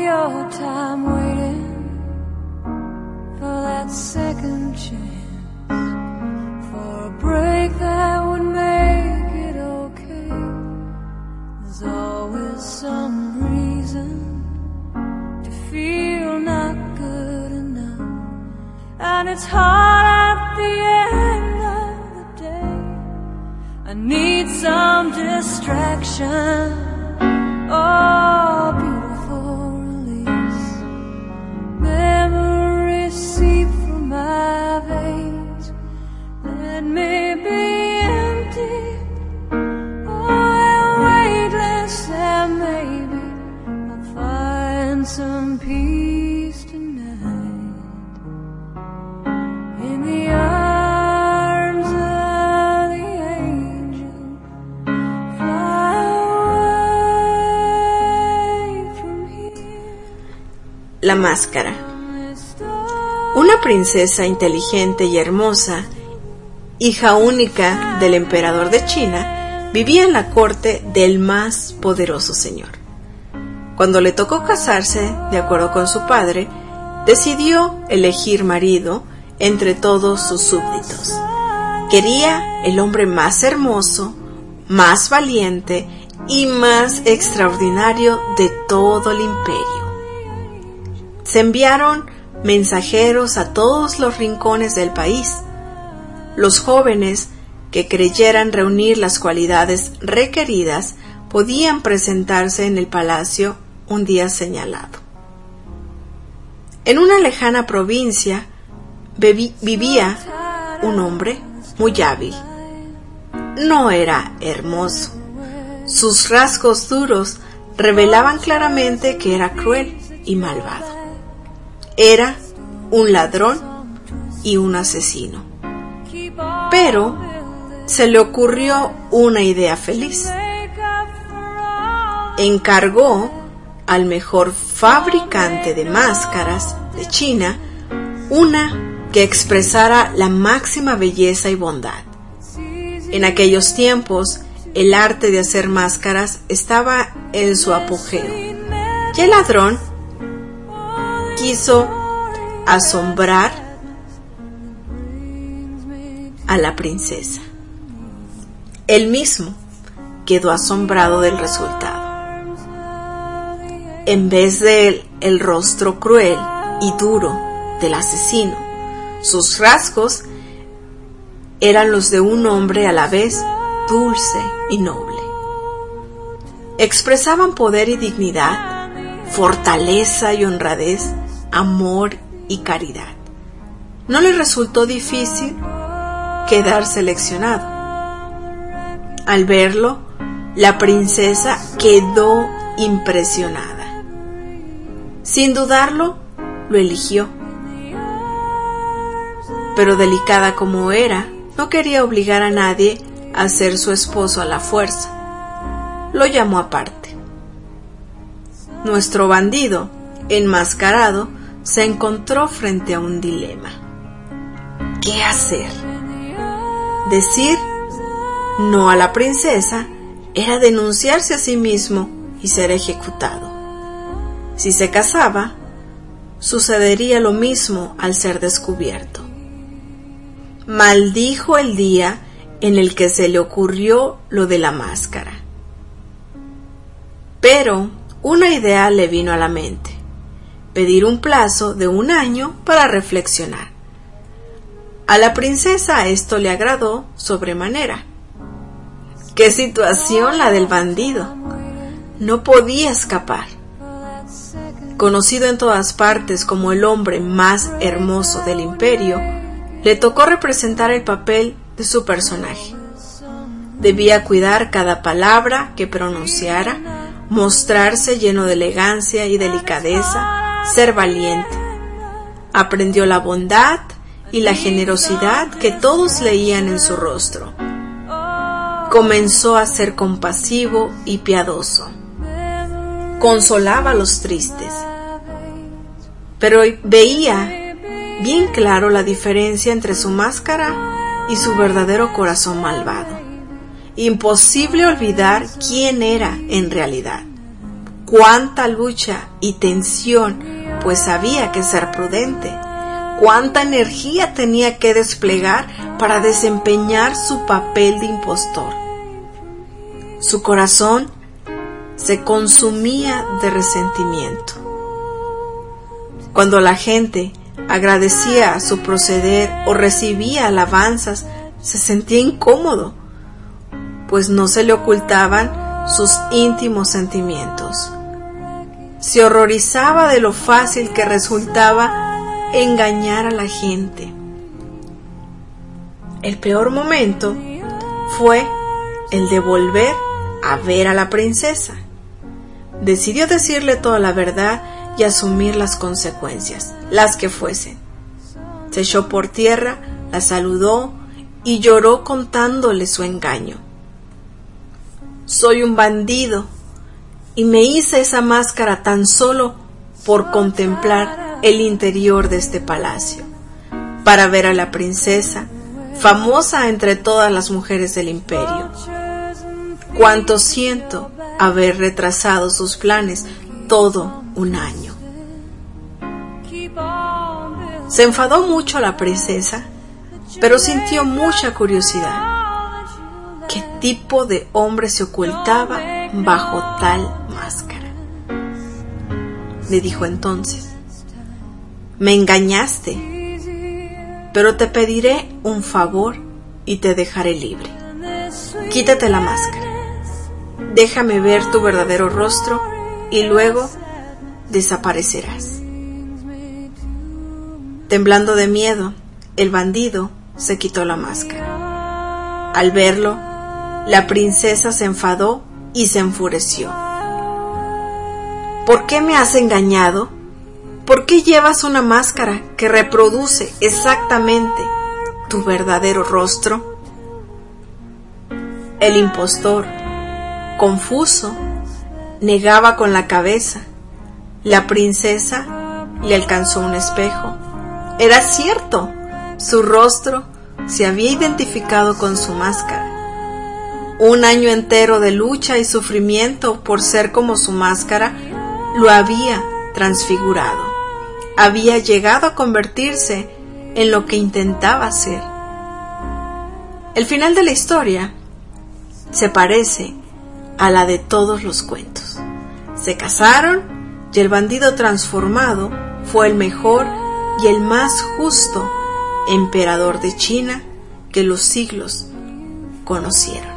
your time waiting for that second chance, for a break that would make it okay. There's always some reason to feel not good enough, and it's hard at the end of the day. I need some distraction, oh, beautiful release. Memories seep from my veins, let me be empty, oh, weightless, and maybe I'll find some peace tonight in the arms of the angel. Fly away from here. La máscara. Una princesa inteligente y hermosa, hija única del emperador de China, vivía en la corte del más poderoso señor. Cuando le tocó casarse, de acuerdo con su padre, decidió elegir marido entre todos sus súbditos. Quería el hombre más hermoso, más valiente y más extraordinario de todo el imperio. Se enviaron mensajeros a todos los rincones del país. Los jóvenes que creyeran reunir las cualidades requeridas podían presentarse en el palacio un día señalado. En una lejana provincia vivía un hombre muy hábil. No era hermoso. Sus rasgos duros revelaban claramente que era cruel y malvado. Era un ladrón y un asesino. Pero se le ocurrió una idea feliz. Encargó al mejor fabricante de máscaras de China una que expresara la máxima belleza y bondad. En aquellos tiempos, el arte de hacer máscaras estaba en su apogeo, y el ladrón quiso asombrar a la princesa. Él mismo quedó asombrado del resultado. En vez de el rostro cruel y duro del asesino, sus rasgos eran los de un hombre a la vez dulce y noble. Expresaban poder y dignidad, fortaleza y honradez, amor y caridad. No le resultó difícil quedar seleccionado. Al verlo, la princesa quedó impresionada. Sin dudarlo, lo eligió. Pero delicada como era, no quería obligar a nadie a ser su esposo a la fuerza. Lo llamó aparte. Nuestro bandido, enmascarado, se encontró frente a un dilema. ¿Qué hacer? Decir no a la princesa era denunciarse a sí mismo y ser ejecutado. Si se casaba, sucedería lo mismo al ser descubierto. Maldijo el día en el que se le ocurrió lo de la máscara. Pero una idea le vino a la mente: pedir un plazo de 1 año para reflexionar. A la princesa esto le agradó sobremanera. ¡Qué situación la del bandido! No podía escapar. Conocido en todas partes como el hombre más hermoso del imperio, le tocó representar el papel de su personaje. Debía cuidar cada palabra que pronunciara, mostrarse lleno de elegancia y delicadeza, ser valiente. Aprendió la bondad y la generosidad que todos leían en su rostro. Comenzó a ser compasivo y piadoso. Consolaba a los tristes. Pero veía bien claro la diferencia entre su máscara y su verdadero corazón malvado. Imposible olvidar quién era en realidad. cuánta lucha y tensión, pues sabía que ser prudente, cuánta energía tenía que desplegar para desempeñar su papel de impostor. Su corazón se consumía de resentimiento. Cuando la gente agradecía su proceder o recibía alabanzas, se sentía incómodo, pues no se le ocultaban sus íntimos sentimientos. Se horrorizaba de lo fácil que resultaba engañar a la gente. El peor momento fue el de volver a ver a la princesa. Decidió decirle toda la verdad y asumir las consecuencias, las que fuesen. Se echó por tierra, la saludó y lloró contándole su engaño. Soy un bandido y me hice esa máscara tan solo por contemplar el interior de este palacio, para ver a la princesa, famosa entre todas las mujeres del imperio. Cuánto siento haber retrasado sus planes todo un año. Se enfadó mucho la princesa, pero sintió mucha curiosidad. ¿Qué tipo de hombre se ocultaba bajo tal máscara? Le dijo entonces: me engañaste, pero te pediré un favor y te dejaré libre. Quítate la máscara, déjame ver tu verdadero rostro y luego desaparecerás. Temblando de miedo, el bandido se quitó la máscara. Al verlo, la princesa se enfadó y se enfureció. ¿Por qué me has engañado? ¿Por qué llevas una máscara que reproduce exactamente tu verdadero rostro? El impostor, confuso, negaba con la cabeza. La princesa le alcanzó un espejo. Era cierto, su rostro se había identificado con su máscara. Un año entero de lucha y sufrimiento por ser como su máscara lo había transfigurado. Había llegado a convertirse en lo que intentaba ser. El final de la historia se parece a la de todos los cuentos. Se casaron y el bandido transformado fue el mejor y el más justo emperador de China que los siglos conocieron.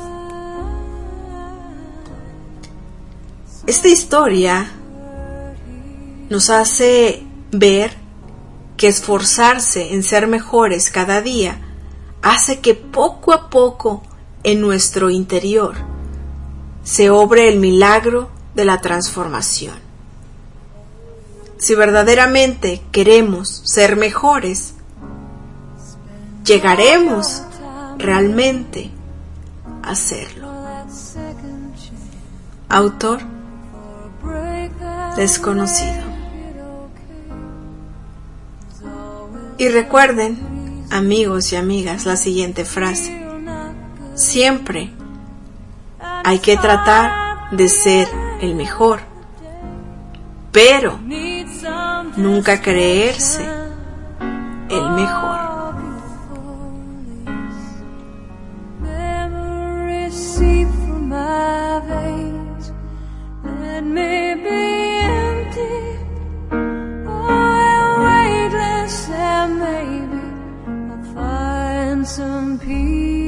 Esta historia nos hace ver que esforzarse en ser mejores cada día hace que poco a poco en nuestro interior se obre el milagro de la transformación. Si verdaderamente queremos ser mejores, llegaremos realmente a serlo. Autor desconocido. Y recuerden, amigos y amigas, la siguiente frase: siempre hay que tratar de ser el mejor, pero nunca creerse el mejor. Some peace.